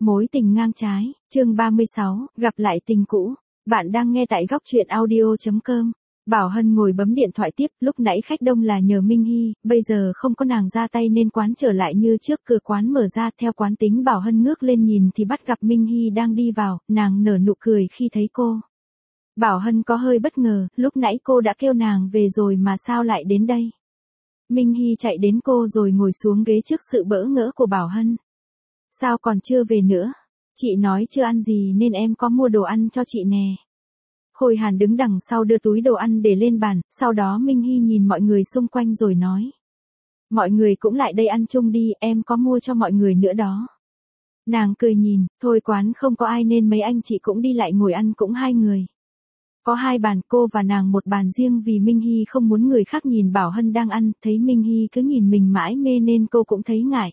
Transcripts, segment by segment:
Mối tình ngang trái, chương 36, gặp lại tình cũ. Bạn đang nghe tại góc truyện audio.com. Bảo Hân ngồi bấm điện thoại tiếp, lúc nãy khách đông là nhờ Minh Hy, bây giờ không có nàng ra tay nên quán trở lại như trước, cửa quán mở ra, theo quán tính Bảo Hân ngước lên nhìn thì bắt gặp Minh Hy đang đi vào, nàng nở nụ cười khi thấy cô. Bảo Hân có hơi bất ngờ, lúc nãy cô đã kêu nàng về rồi mà sao lại đến đây. Minh Hy chạy đến cô rồi ngồi xuống ghế trước sự bỡ ngỡ của Bảo Hân. Sao còn chưa về nữa? Chị nói chưa ăn gì nên em có mua đồ ăn cho chị nè. Khôi Hàn đứng đằng sau đưa túi đồ ăn để lên bàn, sau đó Minh Hy nhìn mọi người xung quanh rồi nói. Mọi người cũng lại đây ăn chung đi, em có mua cho mọi người nữa đó. Nàng cười nhìn, thôi quán không có ai nên mấy anh chị cũng đi lại ngồi ăn cũng 2 người. Có 2 bàn, cô và nàng một bàn riêng vì Minh Hy không muốn người khác nhìn Bảo Hân đang ăn, thấy Minh Hy cứ nhìn mình mãi mê nên cô cũng thấy ngại.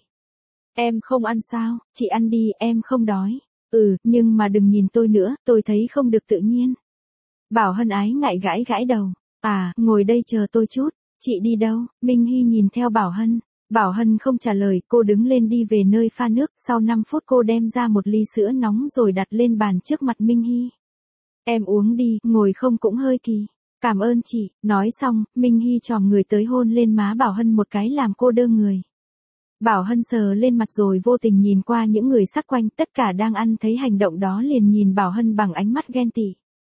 Em không ăn sao, chị ăn đi, em không đói. Nhưng mà đừng nhìn tôi nữa, tôi thấy không được tự nhiên. Bảo Hân ái ngại gãi gãi đầu. Ngồi đây chờ tôi chút. Chị đi đâu? Minh Hy nhìn theo Bảo Hân. Bảo Hân không trả lời, cô đứng lên đi về nơi pha nước, sau 5 phút cô đem ra một ly sữa nóng rồi đặt lên bàn trước mặt Minh Hy. Em uống đi, ngồi không cũng hơi kỳ. Cảm ơn chị, nói xong, Minh Hy chòm người tới hôn lên má Bảo Hân một cái làm cô đơ người. Bảo Hân sờ lên mặt rồi vô tình nhìn qua những người xung quanh, tất cả đang ăn thấy hành động đó liền nhìn Bảo Hân bằng ánh mắt ghen tị.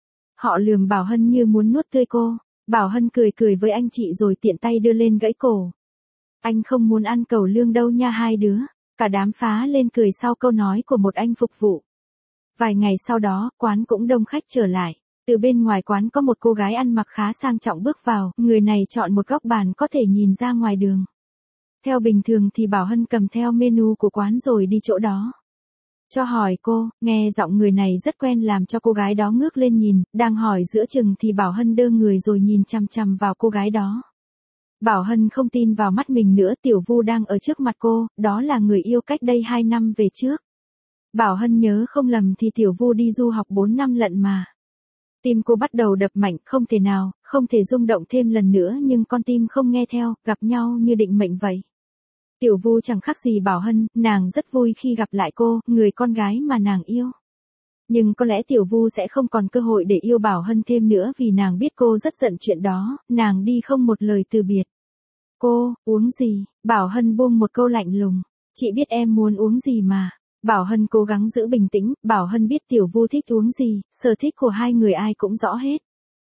Họ lườm Bảo Hân như muốn nuốt tươi cô. Bảo Hân cười cười với anh chị rồi tiện tay đưa lên gãy cổ. Anh không muốn ăn cẩu lương đâu nha hai đứa. Cả đám phá lên cười sau câu nói của một anh phục vụ. Vài ngày sau đó, quán cũng đông khách trở lại. Từ bên ngoài quán có một cô gái ăn mặc khá sang trọng bước vào, người này chọn một góc bàn có thể nhìn ra ngoài đường. Theo bình thường thì Bảo Hân cầm theo menu của quán rồi đi chỗ đó. Cho hỏi cô, nghe giọng người này rất quen làm cho cô gái đó ngước lên nhìn, đang hỏi giữa chừng thì Bảo Hân đơ người rồi nhìn chằm chằm vào cô gái đó. Bảo Hân không tin vào mắt mình nữa, Tiểu Vu đang ở trước mặt cô, đó là người yêu cách đây 2 năm về trước. Bảo Hân nhớ không lầm thì Tiểu Vu đi du học 4 năm lận mà. Tim cô bắt đầu đập mạnh, không thể rung động thêm lần nữa nhưng con tim không nghe theo, gặp nhau như định mệnh vậy. Tiểu Vu chẳng khác gì Bảo Hân, nàng rất vui khi gặp lại cô, người con gái mà nàng yêu. Nhưng có lẽ Tiểu Vu sẽ không còn cơ hội để yêu Bảo Hân thêm nữa vì nàng biết cô rất giận chuyện đó, nàng đi không một lời từ biệt. Cô, uống gì? Bảo Hân buông một câu lạnh lùng. Chị biết em muốn uống gì mà. Bảo Hân cố gắng giữ bình tĩnh, Bảo Hân biết Tiểu Vu thích uống gì, sở thích của hai người ai cũng rõ hết.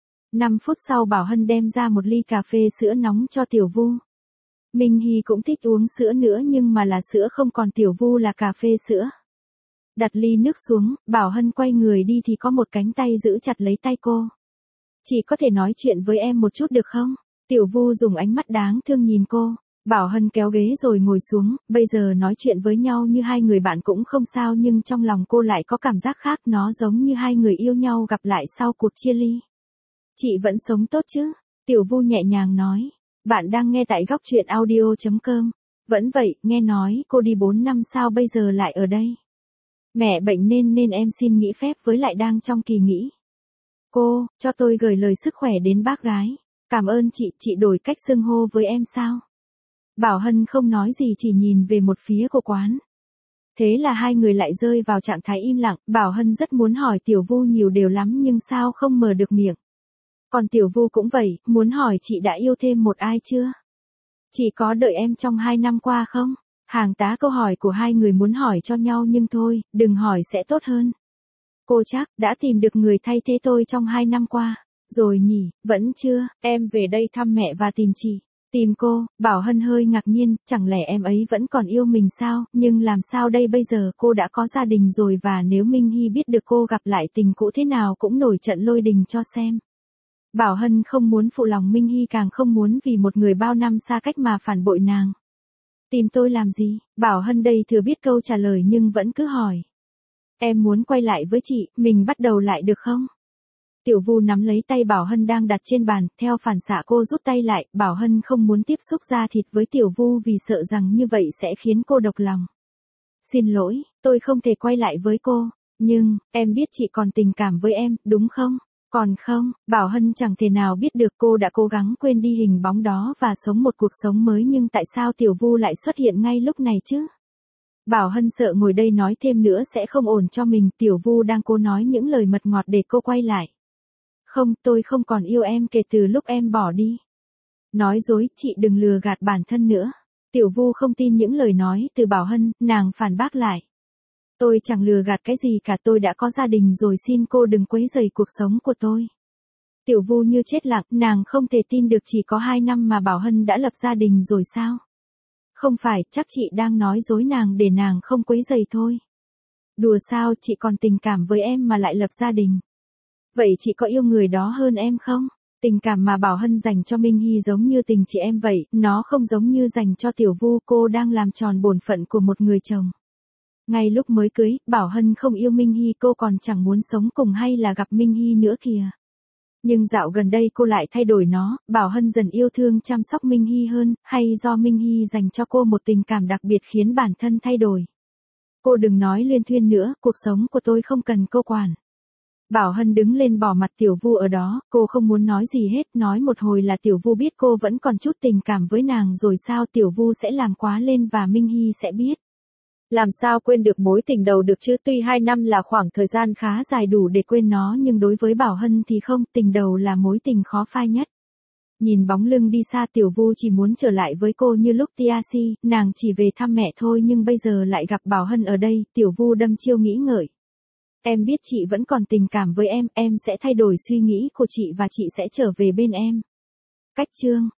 5 phút sau Bảo Hân đem ra một ly cà phê sữa nóng cho Tiểu Vu. Minh Hy cũng thích uống sữa nữa nhưng mà là sữa không còn Tiểu Vu là cà phê sữa. Đặt ly nước xuống, Bảo Hân quay người đi thì có một cánh tay giữ chặt lấy tay cô. Chị có thể nói chuyện với em một chút được không? Tiểu Vu dùng ánh mắt đáng thương nhìn cô. Bảo Hân kéo ghế rồi ngồi xuống, bây giờ nói chuyện với nhau như hai người bạn cũng không sao nhưng trong lòng cô lại có cảm giác khác, nó giống như hai người yêu nhau gặp lại sau cuộc chia ly. Chị vẫn sống tốt chứ? Tiểu Vu nhẹ nhàng nói. Bạn đang nghe tại góc truyện audio.com. Vẫn vậy, nghe nói cô đi 4 năm sao bây giờ lại ở đây? Mẹ bệnh nên em xin nghỉ phép với lại đang trong kỳ nghỉ. Cô, cho tôi gửi lời sức khỏe đến bác gái. Cảm ơn chị đổi cách xưng hô với em sao? Bảo Hân không nói gì chỉ nhìn về một phía của quán. Thế là hai người lại rơi vào trạng thái im lặng, Bảo Hân rất muốn hỏi Tiểu Vu nhiều điều lắm nhưng sao không mở được miệng. Còn Tiểu Vu cũng vậy, muốn hỏi chị đã yêu thêm một ai chưa? Chị có đợi em trong 2 năm qua không? Hàng tá câu hỏi của hai người muốn hỏi cho nhau nhưng thôi, đừng hỏi sẽ tốt hơn. Cô chắc đã tìm được người thay thế tôi trong 2 năm qua. Rồi nhỉ, vẫn chưa, em về đây thăm mẹ và tìm chị. Tìm cô, Bảo Hân hơi ngạc nhiên, chẳng lẽ em ấy vẫn còn yêu mình sao, nhưng làm sao đây bây giờ cô đã có gia đình rồi và nếu Minh Hy biết được cô gặp lại tình cũ thế nào cũng nổi trận lôi đình cho xem. Bảo Hân không muốn phụ lòng Minh Hy càng không muốn vì một người bao năm xa cách mà phản bội nàng. Tìm tôi làm gì? Bảo Hân đây thừa biết câu trả lời nhưng vẫn cứ hỏi. Em muốn quay lại với chị, mình bắt đầu lại được không? Tiểu Vu nắm lấy tay Bảo Hân đang đặt trên bàn, theo phản xạ cô rút tay lại, Bảo Hân không muốn tiếp xúc da thịt với Tiểu Vu vì sợ rằng như vậy sẽ khiến cô độc lòng. Xin lỗi, tôi không thể quay lại với cô, nhưng, em biết chị còn tình cảm với em, đúng không? Còn không, Bảo Hân chẳng thể nào biết được cô đã cố gắng quên đi hình bóng đó và sống một cuộc sống mới nhưng tại sao Tiểu Vu lại xuất hiện ngay lúc này chứ? Bảo Hân sợ ngồi đây nói thêm nữa sẽ không ổn cho mình, Tiểu Vu đang cố nói những lời mật ngọt để cô quay lại. Không, tôi không còn yêu em kể từ lúc em bỏ đi. Nói dối, chị đừng lừa gạt bản thân nữa. Tiểu Vu không tin những lời nói từ Bảo Hân, nàng phản bác lại. Tôi chẳng lừa gạt cái gì cả, tôi đã có gia đình rồi, xin cô đừng quấy rầy cuộc sống của tôi. Tiểu Vu như chết lặng, nàng không thể tin được chỉ có 2 năm mà Bảo Hân đã lập gia đình rồi sao? Không phải, chắc chị đang nói dối nàng để nàng không quấy rầy thôi. Đùa sao, chị còn tình cảm với em mà lại lập gia đình. Vậy chị có yêu người đó hơn em không? Tình cảm mà Bảo Hân dành cho Minh Hy giống như tình chị em vậy, nó không giống như dành cho Tiểu Vu, cô đang làm tròn bổn phận của một người chồng. Ngay lúc mới cưới, Bảo Hân không yêu Minh Hy, cô còn chẳng muốn sống cùng hay là gặp Minh Hy nữa kìa. Nhưng dạo gần đây cô lại thay đổi nó, Bảo Hân dần yêu thương chăm sóc Minh Hy hơn, hay do Minh Hy dành cho cô một tình cảm đặc biệt khiến bản thân thay đổi. Cô đừng nói luyên thuyên nữa, cuộc sống của tôi không cần cô quản. Bảo Hân đứng lên bỏ mặt Tiểu Vu ở đó, cô không muốn nói gì hết, nói một hồi là Tiểu Vu biết cô vẫn còn chút tình cảm với nàng rồi sao, Tiểu Vu sẽ làm quá lên và Minh Hy sẽ biết. Làm sao quên được mối tình đầu được chứ, tuy 2 năm là khoảng thời gian khá dài đủ để quên nó nhưng đối với Bảo Hân thì không, tình đầu là mối tình khó phai nhất. Nhìn bóng lưng đi xa, Tiểu Vu chỉ muốn trở lại với cô như lúc Tiasi, nàng chỉ về thăm mẹ thôi nhưng bây giờ lại gặp Bảo Hân ở đây, Tiểu Vu đâm chiêu nghĩ ngợi. Em biết chị vẫn còn tình cảm với em sẽ thay đổi suy nghĩ của chị và chị sẽ trở về bên em. Cách chương